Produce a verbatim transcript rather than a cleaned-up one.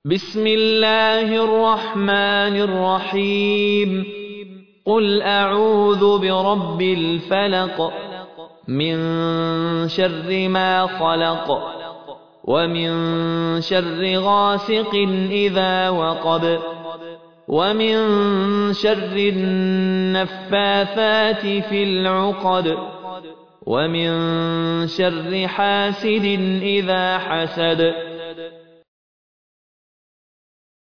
بسم الله الرحمن الرحيم قل أعوذ برب الفلق من شر ما خلق ومن شر غاسق إذا وقب ومن شر النفاثات في العقد ومن شر حاسد إذا حسد